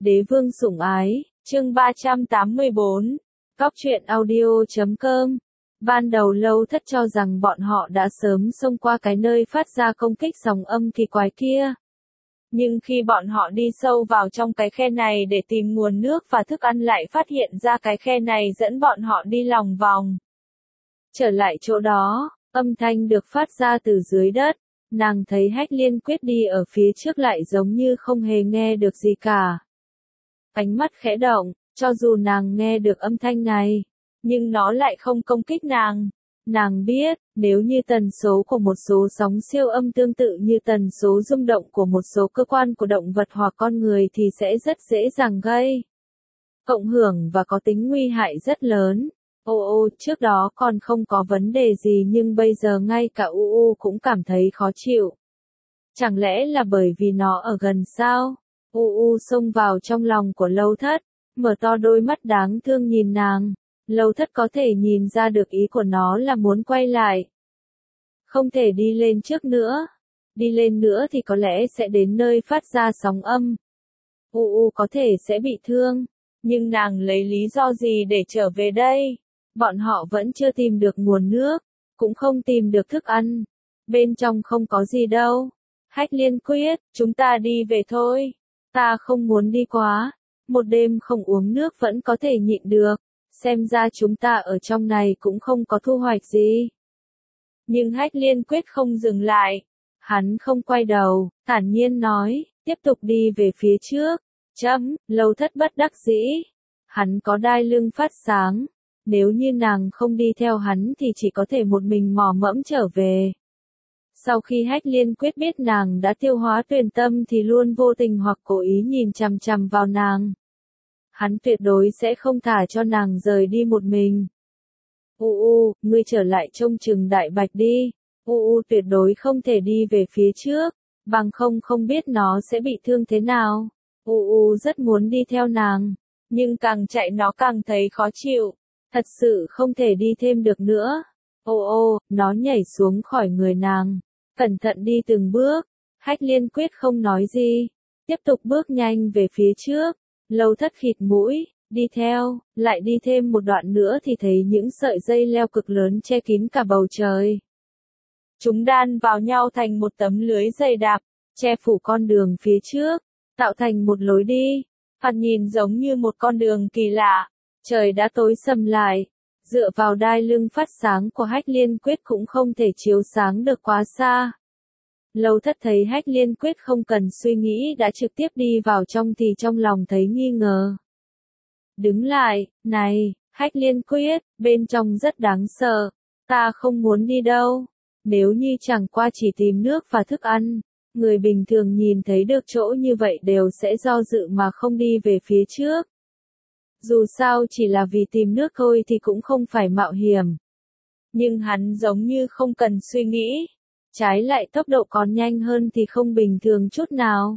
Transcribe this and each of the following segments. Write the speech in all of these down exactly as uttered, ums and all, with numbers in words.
Đế vương sủng ái, chương ba trăm tám mươi bốn, Cóc truyện audio chấm com. Ban đầu Lâu Thất cho rằng bọn họ đã sớm xông qua cái nơi phát ra công kích sóng âm kỳ quái kia. Nhưng khi bọn họ đi sâu vào trong cái khe này để tìm nguồn nước và thức ăn lại phát hiện ra cái khe này dẫn bọn họ đi lòng vòng. Trở lại chỗ đó, âm thanh được phát ra từ dưới đất. Nàng thấy Hách Liên Quyết đi ở phía trước lại giống như không hề nghe được gì cả. Ánh mắt khẽ động, cho dù nàng nghe được âm thanh này, nhưng nó lại không công kích nàng. Nàng biết, nếu như tần số của một số sóng siêu âm tương tự như tần số rung động của một số cơ quan của động vật hoặc con người thì sẽ rất dễ dàng gây cộng hưởng và có tính nguy hại rất lớn. Ô ô, trước đó còn không có vấn đề gì nhưng bây giờ ngay cả u u cũng cảm thấy khó chịu. Chẳng lẽ là bởi vì nó ở gần sao? U u xông vào trong lòng của Lâu Thất, mở to đôi mắt đáng thương nhìn nàng. Lâu Thất có thể nhìn ra được ý của nó là muốn quay lại. Không thể đi lên trước nữa. Đi lên nữa thì có lẽ sẽ đến nơi phát ra sóng âm. U u có thể sẽ bị thương. Nhưng nàng lấy lý do gì để trở về đây? Bọn họ vẫn chưa tìm được nguồn nước, cũng không tìm được thức ăn. Bên trong không có gì đâu. Hách Liên Quyết, chúng ta đi về thôi. Ta không muốn đi quá. Một đêm không uống nước vẫn có thể nhịn được. Xem ra chúng ta ở trong này cũng không có thu hoạch gì. Nhưng Hách Liên Quyết không dừng lại. Hắn không quay đầu, thản nhiên nói, tiếp tục đi về phía trước. Chấm, Lâu Thất bất đắc dĩ. Hắn có đai lưng phát sáng. Nếu như nàng không đi theo hắn thì chỉ có thể một mình mò mẫm trở về. Sau khi Hách Liên Quyết biết nàng đã tiêu hóa tuyền tâm thì luôn vô tình hoặc cố ý nhìn chằm chằm vào nàng. Hắn tuyệt đối sẽ không thả cho nàng rời đi một mình. U u, ngươi trở lại trông chừng Đại Bạch đi. U u tuyệt đối không thể đi về phía trước, bằng không không biết nó sẽ bị thương thế nào. U u rất muốn đi theo nàng, nhưng càng chạy nó càng thấy khó chịu. Thật sự không thể đi thêm được nữa. Ô ô, nó nhảy xuống khỏi người nàng. Cẩn thận đi từng bước. Hách Liên Quyết không nói gì. Tiếp tục bước nhanh về phía trước. Lâu Thất khịt mũi, đi theo, lại đi thêm một đoạn nữa thì thấy những sợi dây leo cực lớn che kín cả bầu trời. Chúng đan vào nhau thành một tấm lưới dày đặc, che phủ con đường phía trước, tạo thành một lối đi. Thoạt nhìn giống như một con đường kỳ lạ. Trời đã tối sầm lại, dựa vào đai lưng phát sáng của Hách Liên Quyết cũng không thể chiếu sáng được quá xa. Lâu Thất thấy Hách Liên Quyết không cần suy nghĩ đã trực tiếp đi vào trong thì trong lòng thấy nghi ngờ. Đứng lại, này, Hách Liên Quyết, bên trong rất đáng sợ, ta không muốn đi đâu. Nếu như chẳng qua chỉ tìm nước và thức ăn, người bình thường nhìn thấy được chỗ như vậy đều sẽ do dự mà không đi về phía trước. Dù sao chỉ là vì tìm nước thôi thì cũng không phải mạo hiểm. Nhưng hắn giống như không cần suy nghĩ. Trái lại tốc độ còn nhanh hơn thì không bình thường chút nào.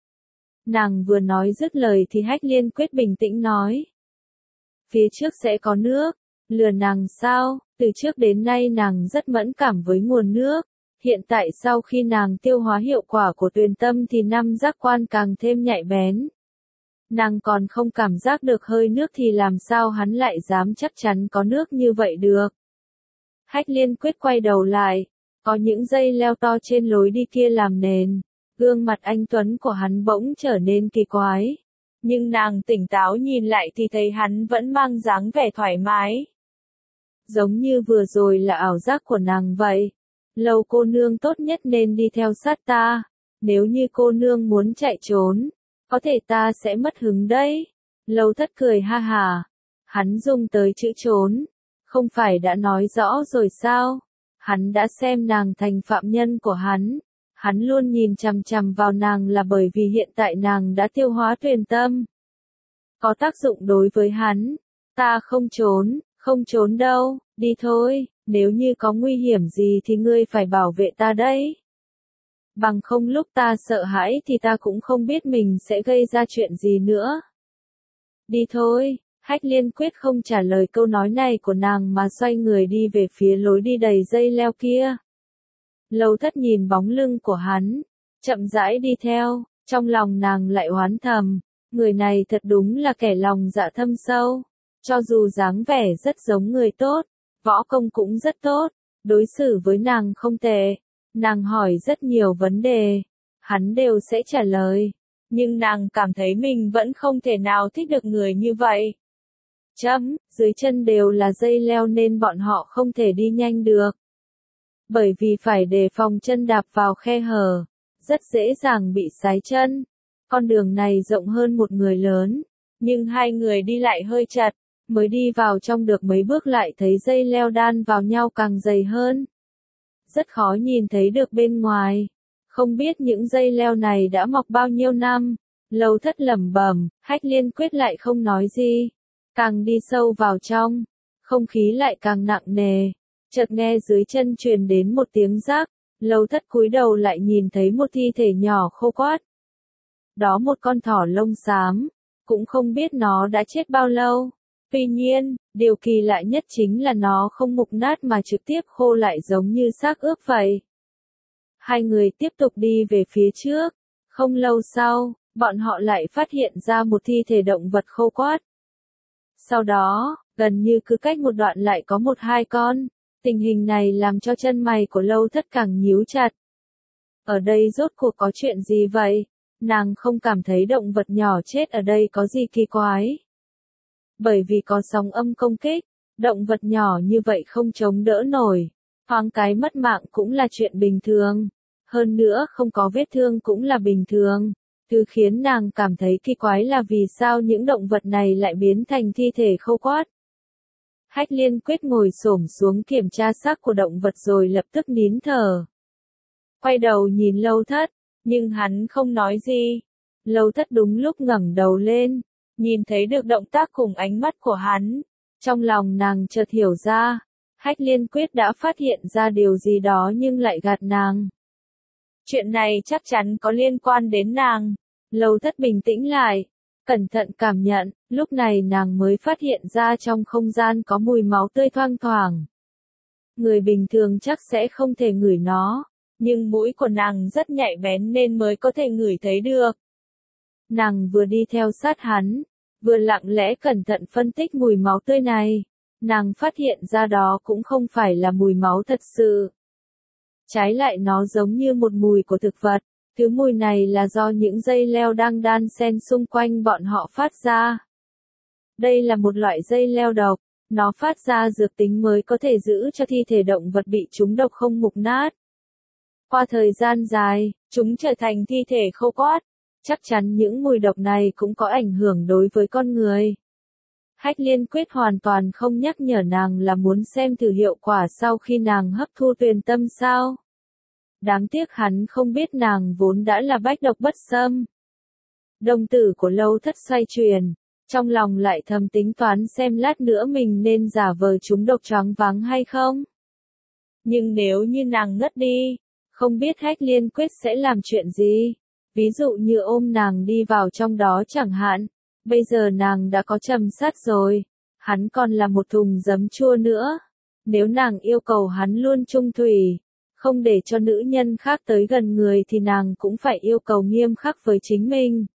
Nàng vừa nói dứt lời thì Hách Liên Quyết bình tĩnh nói. Phía trước sẽ có nước. Lừa nàng sao? Từ trước đến nay nàng rất mẫn cảm với nguồn nước. Hiện tại sau khi nàng tiêu hóa hiệu quả của tuyền tâm thì năm giác quan càng thêm nhạy bén. Nàng còn không cảm giác được hơi nước thì làm sao hắn lại dám chắc chắn có nước như vậy được. Hách Liên Quyết quay đầu lại, có những dây leo to trên lối đi kia làm nền, gương mặt anh tuấn của hắn bỗng trở nên kỳ quái. Nhưng nàng tỉnh táo nhìn lại thì thấy hắn vẫn mang dáng vẻ thoải mái. Giống như vừa rồi là ảo giác của nàng vậy. Lâu cô nương tốt nhất nên đi theo sát ta, nếu như cô nương muốn chạy trốn. Có thể ta sẽ mất hứng đấy. Lâu Thất cười ha hà. Hắn dùng tới chữ trốn. Không phải đã nói rõ rồi sao? Hắn đã xem nàng thành phạm nhân của hắn. Hắn luôn nhìn chằm chằm vào nàng là bởi vì hiện tại nàng đã tiêu hóa tuyền tâm. Có tác dụng đối với hắn. Ta không trốn, không trốn đâu, đi thôi. Nếu như có nguy hiểm gì thì ngươi phải bảo vệ ta đấy. Bằng không lúc ta sợ hãi thì ta cũng không biết mình sẽ gây ra chuyện gì nữa. Đi thôi, Hách Liên Quyết không trả lời câu nói này của nàng mà xoay người đi về phía lối đi đầy dây leo kia. Lâu Thất nhìn bóng lưng của hắn, chậm rãi đi theo, trong lòng nàng lại oán thầm, Người này thật đúng là kẻ lòng dạ thâm sâu. Cho dù dáng vẻ rất giống người tốt, võ công cũng rất tốt, đối xử với nàng không tệ. Nàng hỏi rất nhiều vấn đề, hắn đều sẽ trả lời. Nhưng nàng cảm thấy mình vẫn không thể nào thích được người như vậy. Chấm, dưới chân đều là dây leo nên bọn họ không thể đi nhanh được. Bởi vì phải đề phòng chân đạp vào khe hở, rất dễ dàng bị sái chân. Con đường này rộng hơn một người lớn, nhưng hai người đi lại hơi chật, mới đi vào trong được mấy bước lại thấy dây leo đan vào nhau càng dày hơn. Rất khó nhìn thấy được bên ngoài. Không biết những dây leo này đã mọc bao nhiêu năm. Lâu Thất lẩm bẩm, Hách Liên Quyết lại không nói gì. Càng đi sâu vào trong, không khí lại càng nặng nề. Chợt nghe dưới chân truyền đến một tiếng rắc, Lâu Thất cúi đầu lại nhìn thấy một thi thể nhỏ khô quắt. Đó một con thỏ lông xám, cũng không biết nó đã chết bao lâu. Tuy nhiên, điều kỳ lạ nhất chính là nó không mục nát mà trực tiếp khô lại giống như xác ướp vậy. Hai người tiếp tục đi về phía trước. Không lâu sau, bọn họ lại phát hiện ra một thi thể động vật khô quắt. Sau đó, gần như cứ cách một đoạn lại có một hai con. Tình hình này làm cho chân mày của Lâu Thất càng nhíu chặt. Ở đây rốt cuộc có chuyện gì vậy? Nàng không cảm thấy động vật nhỏ chết ở đây có gì kỳ quái. Bởi vì có sóng âm công kích, động vật nhỏ như vậy không chống đỡ nổi. Thoáng cái mất mạng cũng là chuyện bình thường. Hơn nữa không có vết thương cũng là bình thường. Thứ khiến nàng cảm thấy kỳ quái là vì sao những động vật này lại biến thành thi thể khô quắt. Hách Liên Quyết ngồi xổm xuống kiểm tra xác của động vật rồi lập tức nín thở. Quay đầu nhìn Lâu Thất, nhưng hắn không nói gì. Lâu Thất đúng lúc ngẩng đầu lên, nhìn thấy được động tác cùng ánh mắt của hắn. Trong lòng nàng chợt hiểu ra, Hách Liên Quyết đã phát hiện ra điều gì đó nhưng lại gạt nàng. Chuyện này chắc chắn có liên quan đến nàng. Lâu Thất bình tĩnh lại, cẩn thận cảm nhận, lúc này nàng mới phát hiện ra trong không gian có mùi máu tươi thoang thoảng. Người bình thường chắc sẽ không thể ngửi nó, nhưng mũi của nàng rất nhạy bén nên mới có thể ngửi thấy được. Nàng vừa đi theo sát hắn, vừa lặng lẽ cẩn thận phân tích mùi máu tươi này. Nàng phát hiện ra đó cũng không phải là mùi máu thật sự. Trái lại nó giống như một mùi của thực vật. Thứ mùi này là do những dây leo đang đan xen xung quanh bọn họ phát ra. Đây là một loại dây leo độc, nó phát ra dược tính mới có thể giữ cho thi thể động vật bị trúng độc không mục nát. Qua thời gian dài, chúng trở thành thi thể khô quắt. Chắc chắn những mùi độc này cũng có ảnh hưởng đối với con người. Hách Liên Quyết hoàn toàn không nhắc nhở nàng là muốn xem thử hiệu quả sau khi nàng hấp thu tuyền tâm sao. Đáng tiếc hắn không biết nàng vốn đã là bách độc bất xâm. Đồng tử của Lâu Thất xoay chuyển, trong lòng lại thầm tính toán xem lát nữa mình nên giả vờ trúng độc choáng váng hay không. Nhưng nếu như nàng ngất đi, không biết Hách Liên Quyết sẽ làm chuyện gì. Ví dụ như ôm nàng đi vào trong đó chẳng hạn. Bây giờ nàng đã có trầm sát rồi, hắn còn là một thùng giấm chua nữa. Nếu nàng yêu cầu hắn luôn chung thủy, không để cho nữ nhân khác tới gần người thì nàng cũng phải yêu cầu nghiêm khắc với chính mình.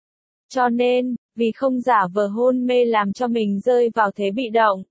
Cho nên, vì không giả vờ hôn mê làm cho mình rơi vào thế bị động,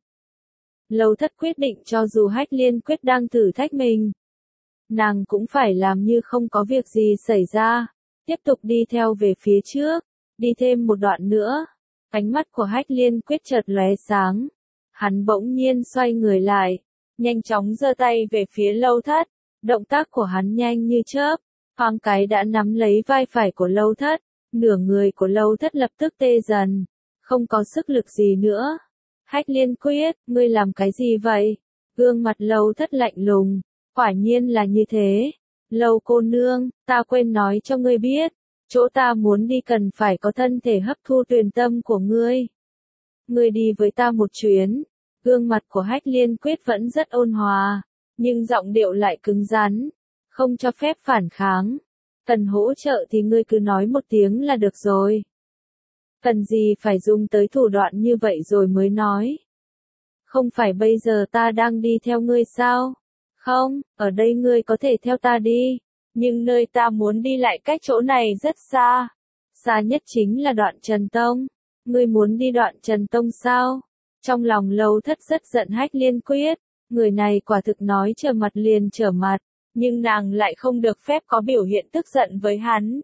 Lâu Thất quyết định cho dù Hách Liên Quyết đang thử thách mình, nàng cũng phải làm như không có việc gì xảy ra, tiếp tục đi theo về phía trước. Đi thêm một đoạn nữa, ánh mắt của Hách Liên Quyết chợt lóe sáng. Hắn bỗng nhiên xoay người lại, nhanh chóng giơ tay về phía Lâu Thất. Động tác của hắn nhanh như chớp, thoáng cái đã nắm lấy vai phải của Lâu Thất. Nửa người của Lâu Thất lập tức tê dần, không có sức lực gì nữa. Hách Liên Quyết, ngươi làm cái gì vậy? Gương mặt Lâu Thất lạnh lùng, quả nhiên là như thế. Lâu cô nương, ta quên nói cho ngươi biết. Chỗ ta muốn đi cần phải có thân thể hấp thu tuyền tâm của ngươi. Ngươi đi với ta một chuyến. Gương mặt của Hách Liên Quyết vẫn rất ôn hòa, nhưng giọng điệu lại cứng rắn, không cho phép phản kháng. Cần hỗ trợ thì ngươi cứ nói một tiếng là được rồi. Cần gì phải dùng tới thủ đoạn như vậy rồi mới nói. Không phải bây giờ ta đang đi theo ngươi sao? Không, ở đây ngươi có thể theo ta đi. Nhưng nơi ta muốn đi lại cách chỗ này rất xa. xa nhất chính là Đoạn Trần Tông. Ngươi muốn đi Đoạn Trần Tông sao? Trong lòng Lâu Thất rất giận Hách Liên Quyết, người này quả thực nói trở mặt liền trở mặt, nhưng nàng lại không được phép có biểu hiện tức giận với hắn.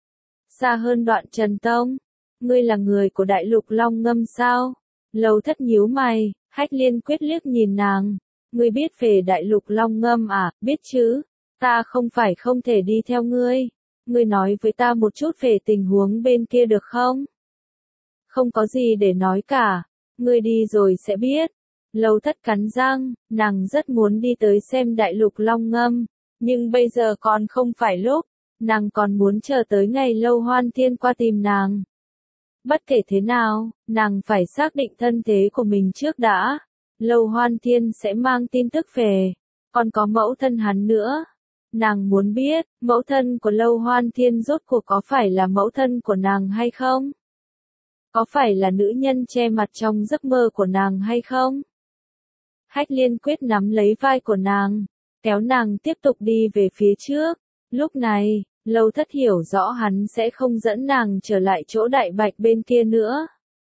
Xa hơn Đoạn Trần Tông, ngươi là người của Đại Lục Long Ngâm sao? Lâu Thất nhíu mày, Hách Liên Quyết liếc nhìn nàng, ngươi biết về Đại Lục Long Ngâm à? Biết chứ, ta không phải không thể đi theo ngươi. Ngươi nói với ta một chút về tình huống bên kia được không? Không có gì để nói cả, ngươi đi rồi sẽ biết. Lâu Thất cắn răng, nàng rất muốn đi tới xem Đại Lục Long Ngâm, nhưng bây giờ còn không phải lúc, nàng còn muốn chờ tới ngày Lâu Hoan Thiên qua tìm nàng. Bất kể thế nào, nàng phải xác định thân thế của mình trước đã. Lâu Hoan Thiên sẽ mang tin tức về, còn có mẫu thân hắn nữa. Nàng muốn biết, mẫu thân của Lâu Hoan Thiên rốt cuộc có phải là mẫu thân của nàng hay không? Có phải là nữ nhân che mặt trong giấc mơ của nàng hay không? Hách Liên Quyết nắm lấy vai của nàng, kéo nàng tiếp tục đi về phía trước. Lúc này, Lâu Thất hiểu rõ hắn sẽ không dẫn nàng trở lại chỗ Đại Bạch bên kia nữa.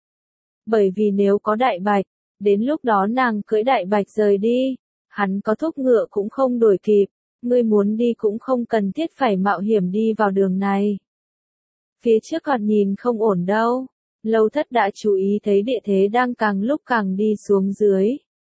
Bởi vì nếu có Đại Bạch, đến lúc đó nàng cưỡi Đại Bạch rời đi, hắn có thúc ngựa cũng không đuổi kịp, ngươi muốn đi cũng không cần thiết phải mạo hiểm đi vào đường này. Phía trước còn nhìn không ổn đâu. Lâu Thất đã chú ý thấy địa thế đang càng lúc càng đi xuống dưới.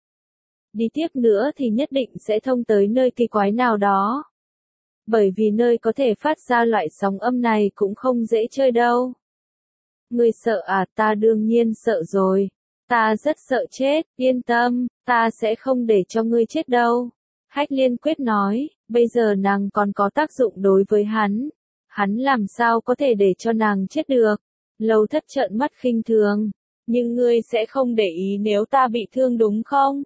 Đi tiếp nữa thì nhất định sẽ thông tới nơi kỳ quái nào đó. Bởi vì nơi có thể phát ra loại sóng âm này cũng không dễ chơi đâu. Ngươi sợ à? Ta đương nhiên sợ rồi. Ta rất sợ chết, yên tâm, ta sẽ không để cho ngươi chết đâu. Hách Liên Quyết nói, bây giờ nàng còn có tác dụng đối với hắn. Hắn làm sao có thể để cho nàng chết được? Lâu Thất trợn mắt khinh thường, nhưng ngươi sẽ không để ý nếu ta bị thương đúng không?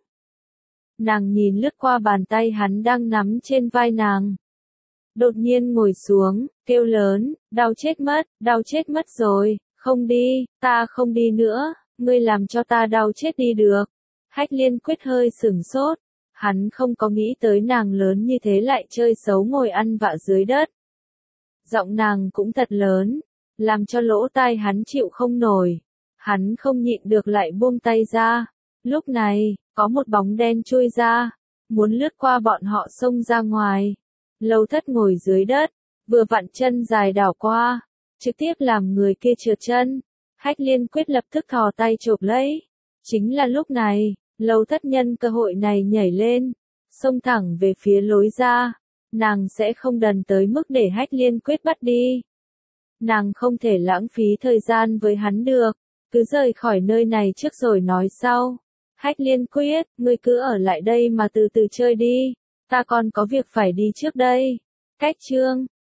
Nàng nhìn lướt qua bàn tay hắn đang nắm trên vai nàng. Đột nhiên ngồi xuống, kêu lớn, đau chết mất, đau chết mất rồi, không đi, ta không đi nữa, ngươi làm cho ta đau chết đi được. Hách Liên Quyết hơi sửng sốt, hắn không có nghĩ tới nàng lớn như thế lại chơi xấu ngồi ăn vạ dưới đất. Giọng nàng cũng thật lớn, làm cho lỗ tai hắn chịu không nổi. Hắn không nhịn được lại buông tay ra. Lúc này, có một bóng đen chui ra, muốn lướt qua bọn họ xông ra ngoài. Lâu Thất ngồi dưới đất, vừa vặn chân dài đảo qua, trực tiếp làm người kia trượt chân. Hách Liên Quyết lập tức thò tay chộp lấy. Chính là lúc này, Lâu Thất nhân cơ hội này nhảy lên, xông thẳng về phía lối ra. Nàng sẽ không đần tới mức để Hách Liên Quyết bắt đi. Nàng không thể lãng phí thời gian với hắn được, cứ rời khỏi nơi này trước rồi nói sau. Hách Liên Quyết, ngươi cứ ở lại đây mà từ từ chơi đi, ta còn có việc phải đi trước đây. Cách chương